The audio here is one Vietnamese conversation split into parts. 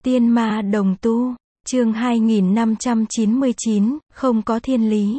Tiên ma đồng tu, chương 2599, không có thiên lý.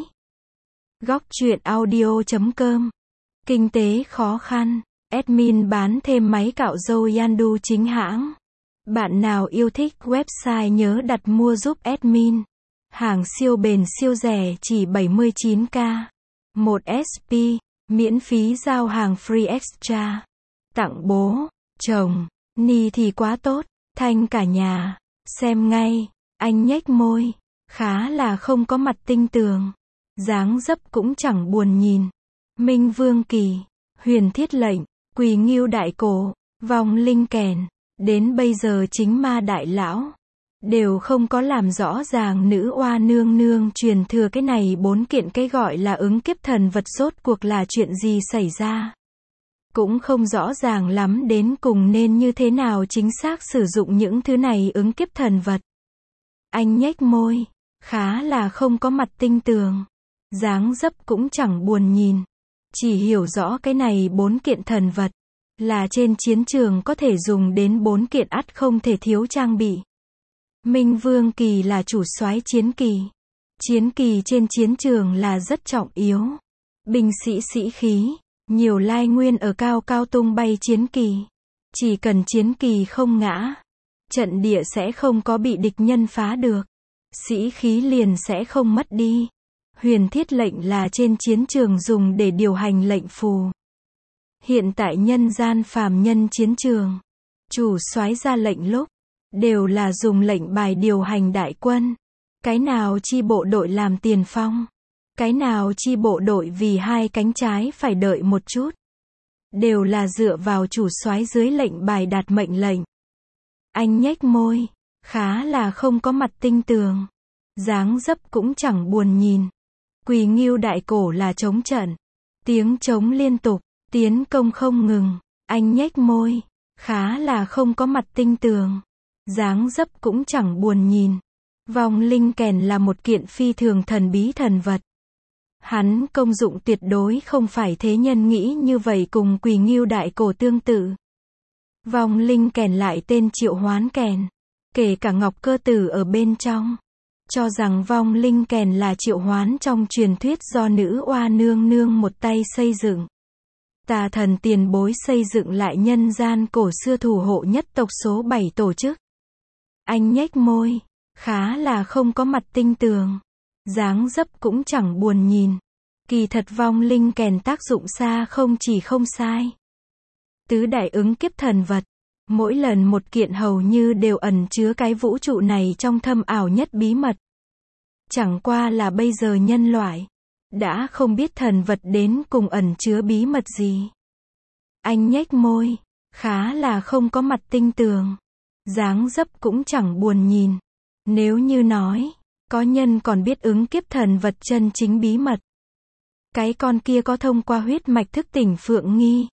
Góc truyện audio.com. Kinh tế khó khăn, admin bán thêm máy cạo râu Yandu chính hãng. Bạn nào yêu thích website nhớ đặt mua giúp admin. Hàng siêu bền siêu rẻ chỉ 79k. 1 SP, miễn phí giao hàng free extra. Tặng bố, chồng, ni thì quá tốt, thanh cả nhà. Xem ngay, anh nhếch môi, khá là không có mặt tinh tường. Dáng dấp cũng chẳng buồn nhìn. Minh Vương Kỳ, Huyền Thiết Lệnh, Quỳ Ngưu Đại Cổ, Vong Linh Kèn, đến bây giờ chính ma đại lão đều không có làm rõ ràng nữ oa nương nương truyền thừa cái này 4 kiện cái gọi là ứng kiếp thần vật rốt cuộc là chuyện gì xảy ra. Cũng không rõ ràng lắm đến cùng nên như thế nào chính xác sử dụng những thứ này ứng kiếp thần vật. Anh nhếch môi, khá là không có mặt tinh tường. Dáng dấp cũng chẳng buồn nhìn. Chỉ hiểu rõ cái này 4 kiện thần vật là trên chiến trường có thể dùng đến 4 kiện ắt không thể thiếu trang bị. Minh Vương Kỳ là chủ soái chiến kỳ. Chiến kỳ trên chiến trường là rất trọng yếu. Binh sĩ sĩ khí, nhiều lai nguyên ở cao cao tung bay chiến kỳ. Chỉ cần chiến kỳ không ngã, trận địa sẽ không có bị địch nhân phá được. Sĩ khí liền sẽ không mất đi. Huyền Thiết Lệnh là trên chiến trường dùng để điều hành lệnh phù. Hiện tại nhân gian phàm nhân chiến trường, chủ soái ra lệnh lúc đều là dùng lệnh bài điều hành đại quân. Cái nào chi bộ đội làm tiền phong, cái nào chi bộ đội vì hai cánh trái phải đợi một chút. Đều là dựa vào chủ soái dưới lệnh bài đạt mệnh lệnh. Anh nhếch môi, khá là không có mặt tinh tường. Dáng dấp cũng chẳng buồn nhìn. Quỳ Ngưu Đại Cổ là chống trận. Tiếng trống liên tục, tiến công không ngừng. Anh nhếch môi, khá là không có mặt tinh tường. Dáng dấp cũng chẳng buồn nhìn. Vong Linh Kèn là một kiện phi thường thần bí thần vật. Hắn công dụng tuyệt đối không phải thế nhân nghĩ như vậy, cùng Quỳ Ngưu Đại Cổ tương tự. Vong Linh Kèn lại tên Triệu Hoán Kèn, kể cả Ngọc Cơ Tử ở bên trong, cho rằng Vong Linh Kèn là triệu hoán trong truyền thuyết do nữ oa nương nương một tay xây dựng. Tà thần tiền bối xây dựng lại nhân gian cổ xưa thủ hộ nhất tộc số 7 tổ chức. Anh nhếch môi, khá là không có mặt tinh tường. Dáng dấp cũng chẳng buồn nhìn. Kỳ thật Vong Linh Kèn tác dụng xa không chỉ không sai. Tứ đại ứng kiếp thần vật, mỗi lần một kiện hầu như đều ẩn chứa cái vũ trụ này trong thâm ảo nhất bí mật. Chẳng qua là bây giờ nhân loại đã không biết thần vật đến cùng ẩn chứa bí mật gì. Anh nhếch môi, khá là không có mặt tinh tường. Dáng dấp cũng chẳng buồn nhìn. Nếu như nói, có nhân còn biết ứng kiếp thần vật chân chính bí mật, cái con kia có thông qua huyết mạch thức tỉnh Phượng Nghi,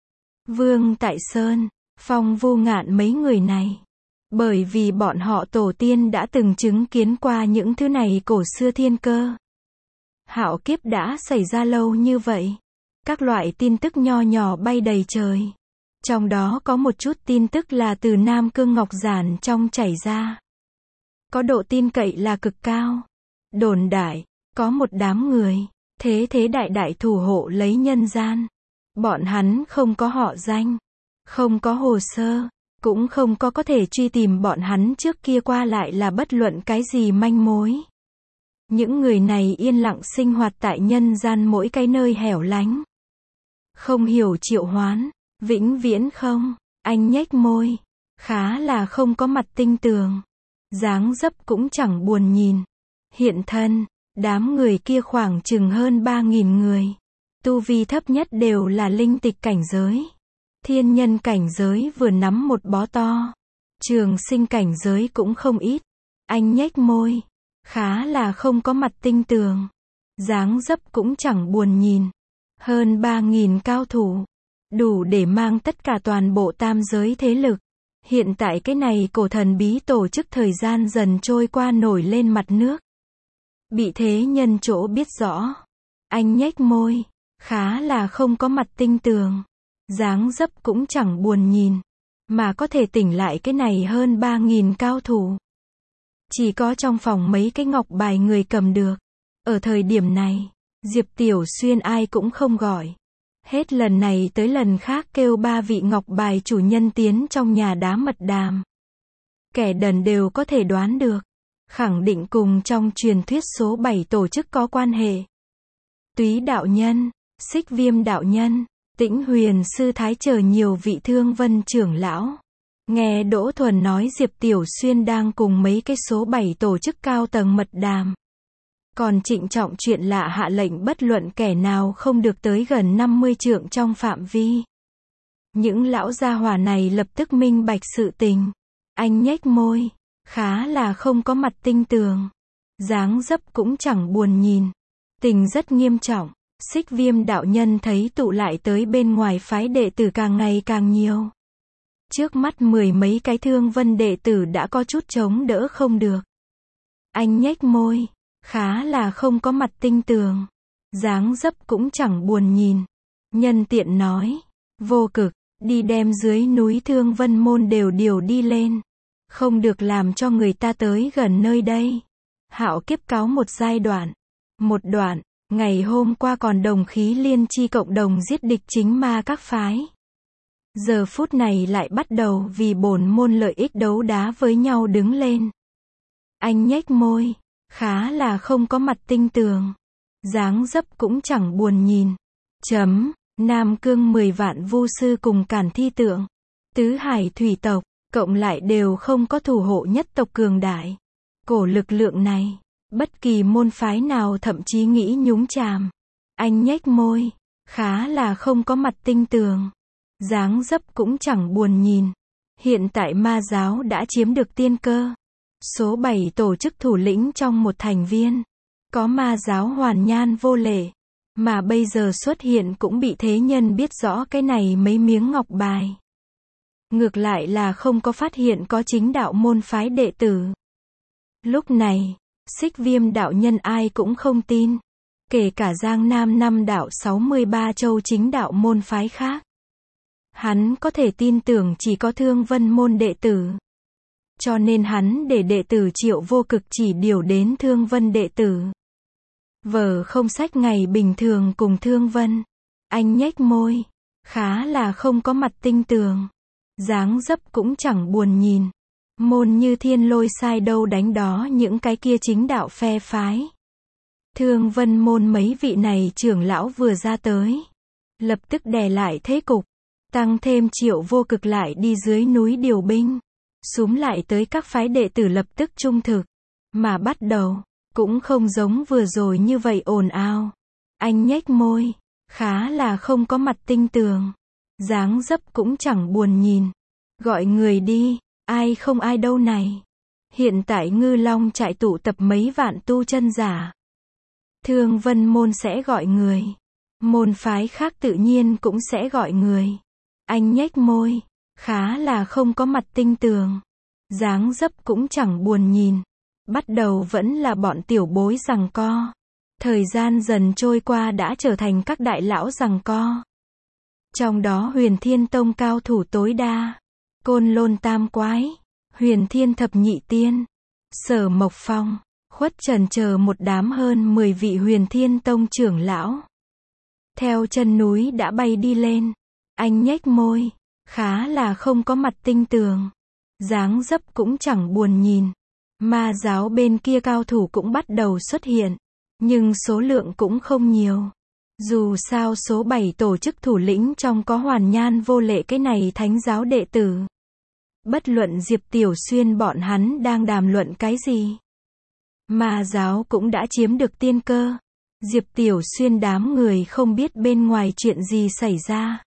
Vương Tại Sơn, Phong Vô Ngạn mấy người này. Bởi vì bọn họ tổ tiên đã từng chứng kiến qua những thứ này cổ xưa thiên cơ. Hạo kiếp đã xảy ra lâu như vậy. Các loại tin tức nho nhỏ bay đầy trời. Trong đó có một chút tin tức là từ Nam Cương Ngọc Giản trong chảy ra. Có độ tin cậy là cực cao. Đồn đại, có một đám người, thế đại đại thủ hộ lấy nhân gian. Bọn hắn không có họ danh, không có hồ sơ, cũng không có thể truy tìm bọn hắn trước kia qua lại là bất luận cái gì manh mối. Những người này yên lặng sinh hoạt tại nhân gian mỗi cái nơi hẻo lánh. Không hiểu triệu hoán, vĩnh viễn không. Anh nhếch môi, khá là không có mặt tinh tường. Dáng dấp cũng chẳng buồn nhìn. Hiện thân, đám người kia khoảng chừng hơn 3.000 người. Tu vi thấp nhất đều là linh tịch cảnh giới. Thiên nhân cảnh giới vừa nắm một bó to. Trường sinh cảnh giới cũng không ít. Anh nhếch môi, khá là không có mặt tinh tường. Dáng dấp cũng chẳng buồn nhìn. Hơn 3.000 cao thủ, đủ để mang tất cả toàn bộ tam giới thế lực. Hiện tại cái này cổ thần bí tổ chức thời gian dần trôi qua nổi lên mặt nước. Bị thế nhân chỗ biết rõ. Anh nhếch môi, khá là không có mặt tinh tường. Dáng dấp cũng chẳng buồn nhìn. mà có thể tỉnh lại cái này hơn 3.000 cao thủ. Chỉ có trong phòng mấy cái ngọc bài người cầm được. Ở thời điểm này, Diệp Tiểu Xuyên ai cũng không gọi. Hết lần này tới lần khác kêu 3 vị ngọc bài chủ nhân tiến trong nhà đá mật đàm. Kẻ đần đều có thể đoán được. Khẳng định cùng trong truyền thuyết số 7 tổ chức có quan hệ. Túy đạo nhân, Xích Viêm đạo nhân, Tĩnh Huyền sư thái chờ nhiều vị Thương Vân trưởng lão. Nghe Đỗ Thuần nói Diệp Tiểu Xuyên đang cùng mấy cái số 7 tổ chức cao tầng mật đàm. Còn trịnh trọng chuyện lạ hạ lệnh bất luận kẻ nào không được tới gần 50 trượng trong phạm vi. Những lão gia hỏa này lập tức minh bạch sự tình. Anh nhếch môi, khá là không có mặt tinh tường. Dáng dấp cũng chẳng buồn nhìn. Tình rất nghiêm trọng. Xích Viêm đạo nhân thấy tụ lại tới bên ngoài phái đệ tử càng ngày càng nhiều. Trước mắt 10 mấy cái Thương Vân đệ tử đã có chút chống đỡ không được. Anh nhếch môi, khá là không có mặt tinh tường. Dáng dấp cũng chẳng buồn nhìn. Nhân tiện nói, Vô Cực, đi đem dưới núi Thương Vân môn đều điều đi lên. Không được làm cho người ta tới gần nơi đây. Hạo kiếp cáo một giai đoạn. Một đoạn, ngày hôm qua còn đồng khí liên chi cộng đồng giết địch chính ma các phái. Giờ phút này lại bắt đầu vì bổn môn lợi ích đấu đá với nhau đứng lên. Anh nhếch môi, khá là không có mặt tinh tường. Dáng dấp cũng chẳng buồn nhìn. Nam Cương 10 vạn vu sư cùng Cản Thi Tượng, Tứ Hải thủy tộc, cộng lại đều không có thủ hộ nhất tộc cường đại. Cổ lực lượng này, bất kỳ môn phái nào thậm chí nghĩ nhúng chàm. Anh nhếch môi, khá là không có mặt tinh tường. Dáng dấp cũng chẳng buồn nhìn. Hiện tại ma giáo đã chiếm được tiên cơ. Số 7 tổ chức thủ lĩnh trong một thành viên. Có ma giáo Hoàn Nhan Vô Lệ. Mà bây giờ xuất hiện cũng bị thế nhân biết rõ cái này mấy miếng ngọc bài. Ngược lại là không có phát hiện có chính đạo môn phái đệ tử. Lúc này, Xích Viêm đạo nhân ai cũng không tin. Kể cả Giang Nam 5 đạo 63 châu chính đạo môn phái khác. Hắn có thể tin tưởng chỉ có Thương Vân môn đệ tử. Cho nên hắn để đệ tử Triệu Vô Cực chỉ điều đến Thương Vân đệ tử. Vở không sách ngày bình thường cùng Thương Vân. Anh nhếch môi, khá là không có mặt tinh tường. Dáng dấp cũng chẳng buồn nhìn. Môn như Thiên Lôi sai đâu đánh đó những cái kia chính đạo phe phái. Thương Vân môn mấy vị này trưởng lão vừa ra tới. Lập tức đè lại thế cục. Tăng thêm Triệu Vô Cực lại đi dưới núi điều binh. Súm lại tới các phái đệ tử lập tức trung thực. Mà bắt đầu, cũng không giống vừa rồi như vậy ồn ào. Anh nhếch môi, khá là không có mặt tinh tường. Dáng dấp cũng chẳng buồn nhìn. Gọi người đi, ai không ai đâu này. Hiện tại Ngư Long trại tụ tập mấy vạn tu chân giả. Thương Vân môn sẽ gọi người. Môn phái khác tự nhiên cũng sẽ gọi người. Anh nhếch môi, khá là không có mặt tinh tường. Dáng dấp cũng chẳng buồn nhìn. Bắt đầu vẫn là bọn tiểu bối giằng co. Thời gian dần trôi qua đã trở thành các đại lão giằng co. Trong đó Huyền Thiên Tông cao thủ tối đa. Côn Lôn Tam Quái, Huyền Thiên Thập Nhị Tiên, Sở Mộc Phong, Khuất Trần chờ một đám hơn 10 vị Huyền Thiên Tông trưởng lão. Theo chân núi đã bay đi lên. Anh nhếch môi, khá là không có mặt tinh tường. Dáng dấp cũng chẳng buồn nhìn. Ma giáo bên kia cao thủ cũng bắt đầu xuất hiện. Nhưng số lượng cũng không nhiều. Dù sao số 7 tổ chức thủ lĩnh trong có Hoàn Nhan Vô Lệ cái này thánh giáo đệ tử. Bất luận Diệp Tiểu Xuyên bọn hắn đang đàm luận cái gì. Ma giáo cũng đã chiếm được tiên cơ. Diệp Tiểu Xuyên đám người không biết bên ngoài chuyện gì xảy ra.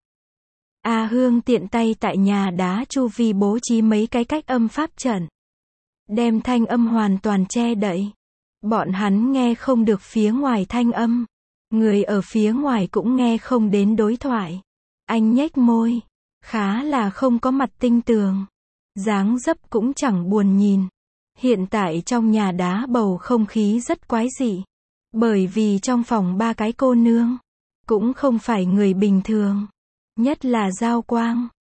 A Hương tiện tay tại nhà đá chu vi bố trí mấy cái cách âm pháp trận. Đem thanh âm hoàn toàn che đậy. Bọn hắn nghe không được phía ngoài thanh âm. Người ở phía ngoài cũng nghe không đến đối thoại. Anh nhếch môi, khá là không có mặt tinh tường. Dáng dấp cũng chẳng buồn nhìn. Hiện tại trong nhà đá bầu không khí rất quái dị. Bởi vì trong phòng 3 cái cô nương cũng không phải người bình thường. Nhất là Giao Quang,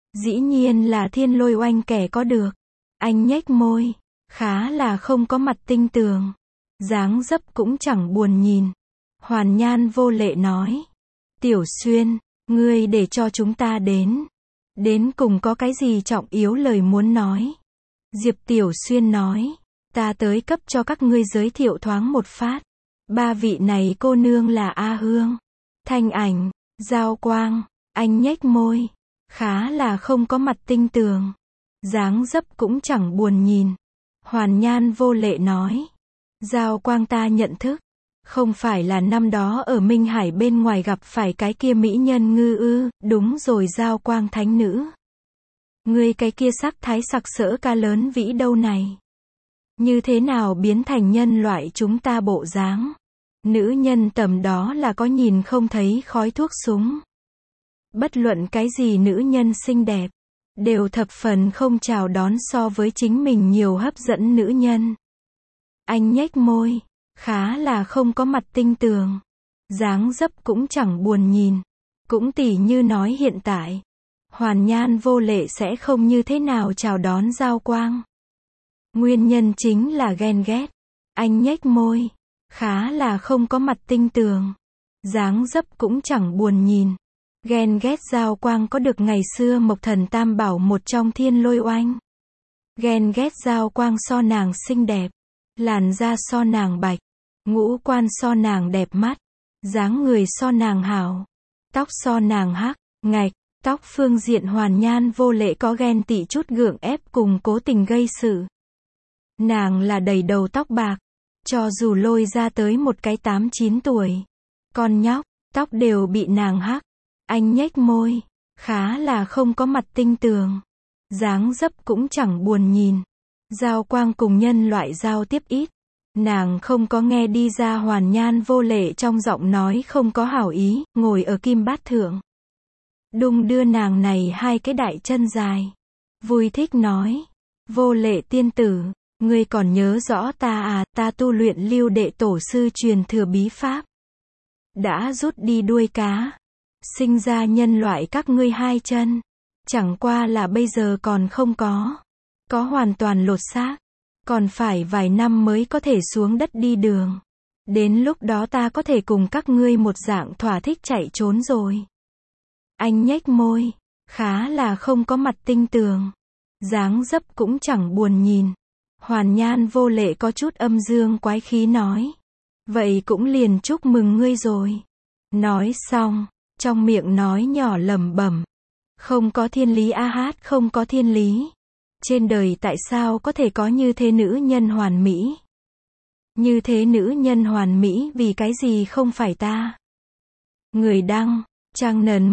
Dĩ nhiên là Thiên Lôi Oanh kẻ có được. Anh nhếch môi, khá là không có mặt tinh tường. Dáng dấp cũng chẳng buồn nhìn. Hoàn Nhan vô lệ nói. Tiểu Xuyên, ngươi để cho chúng ta đến. Đến cùng có cái gì trọng yếu lời muốn nói. Diệp Tiểu Xuyên nói. Ta tới cấp cho các ngươi giới thiệu thoáng một phát. Ba vị này cô nương là A Hương, Thanh Ảnh, Giao Quang. Anh nhếch môi, khá là không có mặt tinh tường. Dáng dấp cũng chẳng buồn nhìn. Hoàn Nhan vô lệ nói. Giao Quang ta nhận thức. Không phải là năm đó ở Minh Hải bên ngoài gặp phải cái kia mỹ nhân ngư ư? Đúng rồi, Giao Quang thánh nữ. Ngươi cái kia sắc thái sặc sỡ ca lớn vĩ đâu này? Như thế nào biến thành nhân loại chúng ta bộ dáng? Nữ nhân tầm đó là có nhìn không thấy khói thuốc súng. Bất luận cái gì nữ nhân xinh đẹp, đều thập phần không chào đón so với chính mình nhiều hấp dẫn nữ nhân. Anh nhếch môi, khá là không có mặt tinh tường. Dáng dấp cũng chẳng buồn nhìn. Cũng tỉ như nói hiện tại, Hoàn Nhan vô lệ sẽ không như thế nào chào đón Giao Quang. Nguyên nhân chính là ghen ghét. Anh nhếch môi, khá là không có mặt tinh tường. Dáng dấp cũng chẳng buồn nhìn. Ghen ghét Giao Quang có được ngày xưa Mộc Thần Tam Bảo một trong Thiên Lôi Oanh. Ghen ghét Giao Quang so nàng xinh đẹp. Làn da so nàng bạch. Ngũ quan so nàng đẹp mắt. Dáng người so nàng hảo. Tóc so nàng hắc. Ngạch, tóc phương diện Hoàn Nhan vô lệ có ghen tị chút gượng ép cùng cố tình gây sự. Nàng là đầy đầu tóc bạc. Cho dù lôi ra tới một cái 8-9 tuổi. Con nhóc, tóc đều bị nàng hắc. Anh nhếch môi, khá là không có mặt tinh tường. Dáng dấp cũng chẳng buồn nhìn. Giao Quang cùng nhân loại giao tiếp ít. Nàng không có nghe đi ra Hoàn Nhan vô lệ trong giọng nói không có hảo ý, ngồi ở kim bát thượng. Đung đưa nàng này hai cái đại chân dài. Vui thích nói. Vô lệ tiên tử, ngươi còn nhớ rõ ta à? Ta tu luyện Lưu Đệ tổ sư truyền thừa bí pháp. Đã rút đi đuôi cá. Sinh ra nhân loại các ngươi hai chân. Chẳng qua là bây giờ còn không có. Có hoàn toàn lột xác. Còn phải vài năm mới có thể xuống đất đi đường. Đến lúc đó ta có thể cùng các ngươi một dạng thỏa thích chạy trốn rồi. Anh nhếch môi, khá là không có mặt tinh tường. Dáng dấp cũng chẳng buồn nhìn. Hoàn Nhan vô lệ có chút âm dương quái khí nói. Vậy cũng liền chúc mừng ngươi rồi. Nói xong, trong miệng nói nhỏ lẩm bẩm. Không có thiên lý a hát, không có thiên lý. Trên đời tại sao có thể có như thế nữ nhân hoàn mỹ? Như thế nữ nhân hoàn mỹ vì cái gì không phải ta? Người đăng, Trang Nần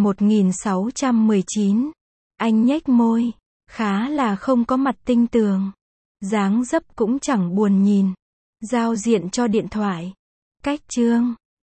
1619. Anh nhếch môi, khá là không có mặt tinh tường. Dáng dấp cũng chẳng buồn nhìn. Giao diện cho điện thoại. Cách chương